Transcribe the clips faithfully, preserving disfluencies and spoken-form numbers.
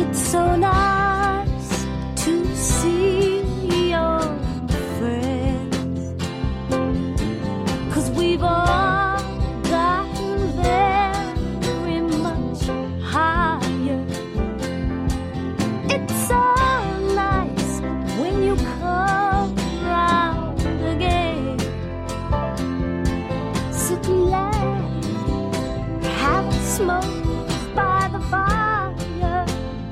It's so nice to see your friends, 'cause we've all gotten very much higher. It's so nice when you come round again. Sit and laugh, have a smoke by the fire.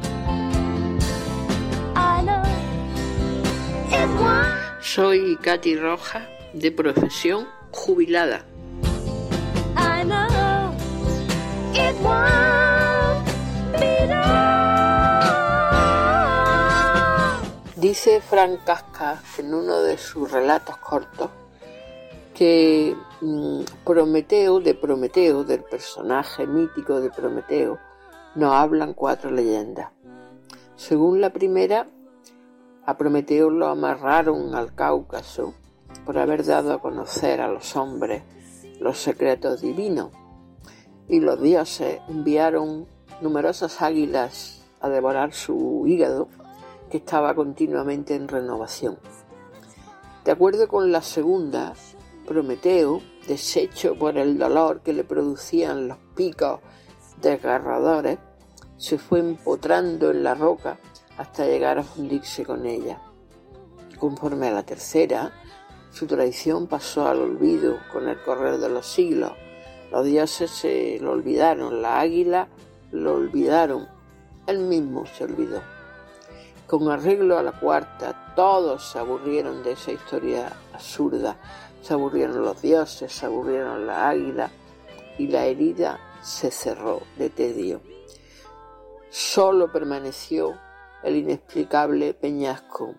I know it won't. Soy Katy Rojas, de profesión jubilada. I know it won't be long. Dice Frank Kafka en uno de sus relatos cortos que mmm, Prometeo, de Prometeo, del personaje mítico de Prometeo, nos hablan cuatro leyendas. Según la primera, a Prometeo lo amarraron al Cáucaso por haber dado a conocer a los hombres los secretos divinos, y los dioses enviaron numerosas águilas a devorar su hígado, que estaba continuamente en renovación. De acuerdo con la segunda, Prometeo, deshecho por el dolor que le producían los picos desgarradores, se fue empotrando en la roca hasta llegar a fundirse con ella. Conforme a la tercera, su traición pasó al olvido con el correr de los siglos. Los dioses se lo olvidaron, la águila lo olvidaron, él mismo se olvidó. Con arreglo a la cuarta, todos se aburrieron de esa historia absurda. Se aburrieron los dioses, se aburrieron la águila, y la herida se cerró de tedio. Solo permaneció el inexplicable peñasco.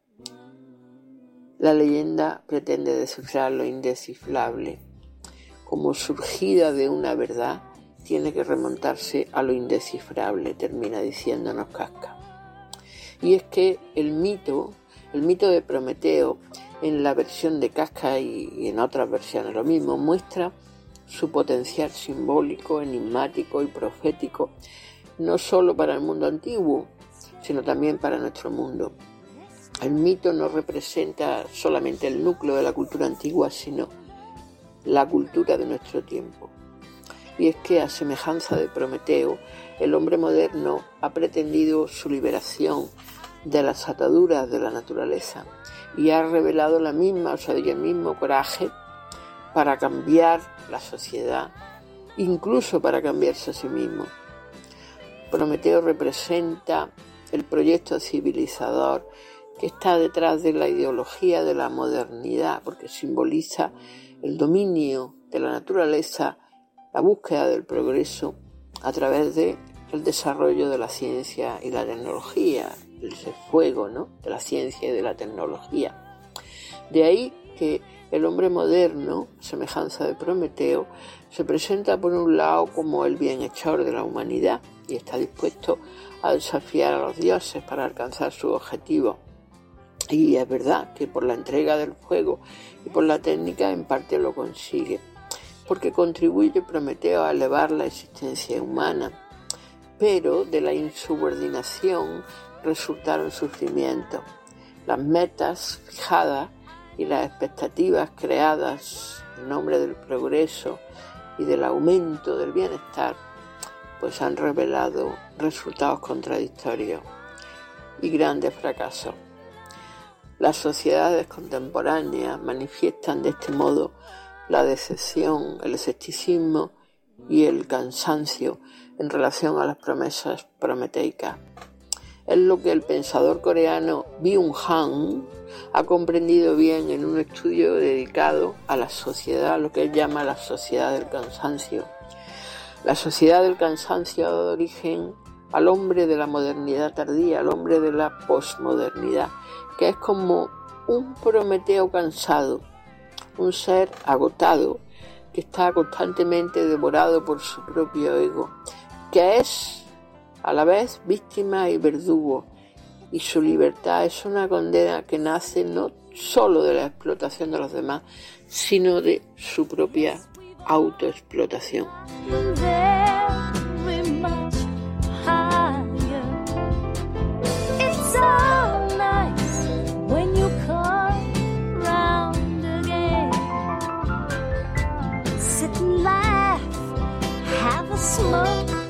La leyenda pretende descifrar lo indescifrable. Como surgida de una verdad, tiene que remontarse a lo indescifrable, termina diciéndonos Kafka. Y es que el mito, el mito de Prometeo, en la versión de Kafka y en otras versiones lo mismo, muestra su potencial simbólico, enigmático y profético, no solo para el mundo antiguo, sino también para nuestro mundo. El mito no representa solamente el núcleo de la cultura antigua, sino la cultura de nuestro tiempo. Y es que, a semejanza de Prometeo, el hombre moderno ha pretendido su liberación de las ataduras de la naturaleza y ha revelado la misma, o sea, el mismo coraje para cambiar la sociedad, incluso para cambiarse a sí mismo. Prometeo representa el proyecto civilizador que está detrás de la ideología de la modernidad, porque simboliza el dominio de la naturaleza, la búsqueda del progreso a través del desarrollo de la ciencia y la tecnología, ese fuego, ¿no?, de la ciencia y de la tecnología. De ahí que el hombre moderno, semejanza de Prometeo, se presenta por un lado como el bienhechor de la humanidad y está dispuesto a desafiar a los dioses para alcanzar su objetivo. Y es verdad que por la entrega del fuego y por la técnica en parte lo consigue, porque contribuye Prometeo a elevar la existencia humana, pero de la insubordinación resultaron sufrimientos. Las metas fijadas y las expectativas creadas en nombre del progreso y del aumento del bienestar, pues han revelado resultados contradictorios y grandes fracasos. Las sociedades contemporáneas manifiestan de este modo la decepción, el escepticismo y el cansancio en relación a las promesas prometeicas. Es lo que el pensador coreano Byung-Han ha comprendido bien en un estudio dedicado a la sociedad, lo que él llama la sociedad del cansancio. La sociedad del cansancio ha dado origen al hombre de la modernidad tardía, al hombre de la posmodernidad, que es como un Prometeo cansado, un ser agotado, que está constantemente devorado por su propio ego, que es a la vez víctima y verdugo, y su libertad es una condena que nace no solo de la explotación de los demás, sino de su propia autoexplotación. sit and laugh, have a smoke.